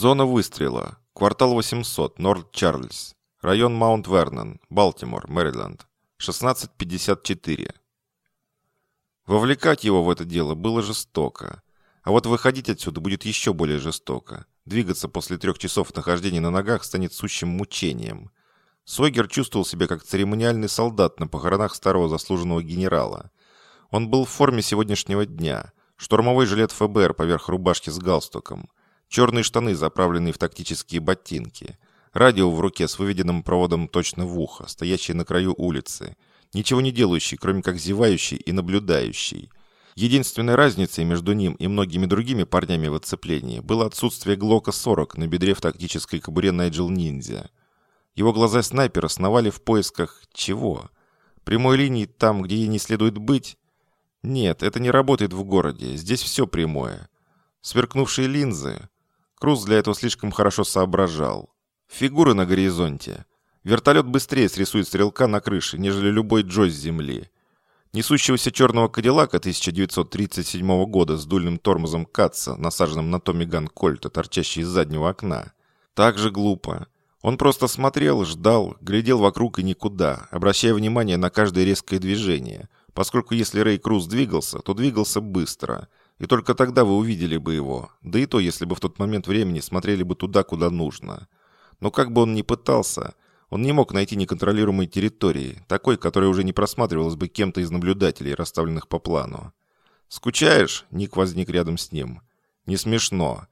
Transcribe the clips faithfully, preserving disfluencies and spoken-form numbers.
Зона выстрела. Квартал восемьсот, Норт-Чарльз. Район Маунт-Вернон, Балтимор, Мэриленд. шестнадцать пятьдесят четыре. Вовлекать его в это дело было жестоко. А вот выходить отсюда будет еще более жестоко. Двигаться после трех часов нахождения на ногах станет сущим мучением. Сойгер чувствовал себя как церемониальный солдат на похоронах старого заслуженного генерала. Он был в форме сегодняшнего дня. Штурмовой жилет эф бэ эр поверх рубашки с галстуком. Черные штаны, заправленные в тактические ботинки. Радио в руке с выведенным проводом точно в ухо, стоящий на краю улицы. Ничего не делающий, кроме как зевающий и наблюдающий. Единственной разницей между ним и многими другими парнями в оцеплении было отсутствие Глока сорок на бедре в тактической кобуре Найджел Ниндзя. Его глаза снайпера сновали в поисках чего? Прямой линии там, где ей не следует быть? Нет, это не работает в городе, здесь все прямое. Сверкнувшие линзы. Круз для этого слишком хорошо соображал. Фигуры на горизонте. Вертолет быстрее срисует стрелка на крыше, нежели любой Джо с земли. Несущегося черного Кадиллака тысяча девятьсот тридцать седьмого года с дульным тормозом Катца, насаженным на Томми Ган Кольта, торчащий из заднего окна. Так же глупо. Он просто смотрел, ждал, глядел вокруг и никуда, обращая внимание на каждое резкое движение, поскольку если Рэй Круз двигался, то двигался быстро. И только тогда вы увидели бы его, да и то, если бы в тот момент времени смотрели бы туда, куда нужно. Но как бы он ни пытался, он не мог найти неконтролируемой территории, такой, которая уже не просматривалась бы кем-то из наблюдателей, расставленных по плану. «Скучаешь?» — Ник возник рядом с ним. «Не смешно.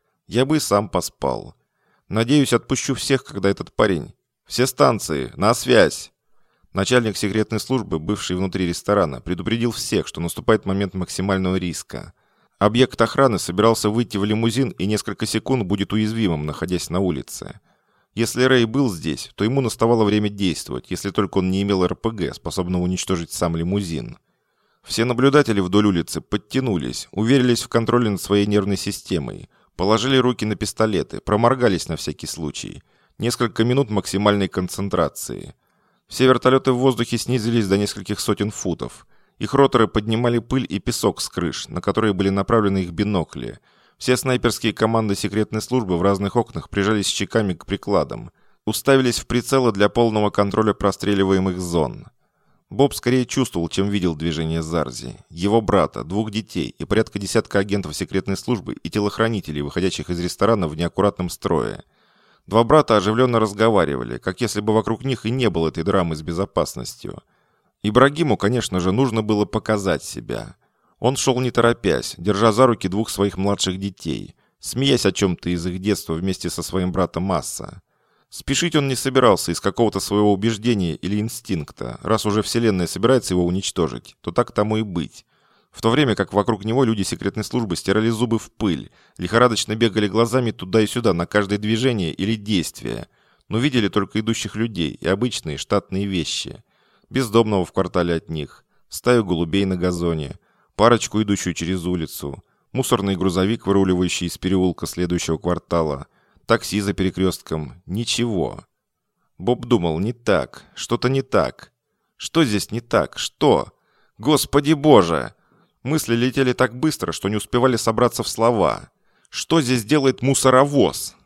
Я бы и сам поспал. Надеюсь, отпущу всех, когда этот парень... Все станции, на связь!» Начальник секретной службы, бывший внутри ресторана, предупредил всех, что наступает момент максимального риска. Объект охраны собирался выйти в лимузин и несколько секунд будет уязвимым, находясь на улице. Если Рэй был здесь, то ему наставало время действовать, если только он не имел эр пэ гэ, способного уничтожить сам лимузин. Все наблюдатели вдоль улицы подтянулись, уверились в контроле над своей нервной системой, положили руки на пистолеты, проморгались на всякий случай. Несколько минут максимальной концентрации. Все вертолеты в воздухе снизились до нескольких сотен футов. Их роторы поднимали пыль и песок с крыш, на которые были направлены их бинокли. Все снайперские команды секретной службы в разных окнах прижались щеками к прикладам. Уставились в прицелы для полного контроля простреливаемых зон. Боб скорее чувствовал, чем видел движение Зарзи, его брата, двух детей и порядка десятка агентов секретной службы и телохранителей, выходящих из ресторана в неаккуратном строе. Два брата оживленно разговаривали, как если бы вокруг них и не было этой драмы с безопасностью. Ибрагиму, конечно же, нужно было показать себя. Он шел не торопясь, держа за руки двух своих младших детей, смеясь о чем-то из их детства вместе со своим братом Масса. Спешить он не собирался из какого-то своего убеждения или инстинкта. Раз уже Вселенная собирается его уничтожить, то так тому и быть. В то время как вокруг него люди секретной службы стирали зубы в пыль, лихорадочно бегали глазами туда и сюда на каждое движение или действие, но видели только идущих людей и обычные штатные вещи. Бездомного в квартале от них, стаю голубей на газоне, парочку, идущую через улицу, мусорный грузовик, выруливающий из переулка следующего квартала, такси за перекрестком. Ничего. Боб думал, не так, что-то не так. Что здесь не так? Что? Господи Боже! Мысли летели так быстро, что не успевали собраться в слова. Что здесь делает мусоровоз?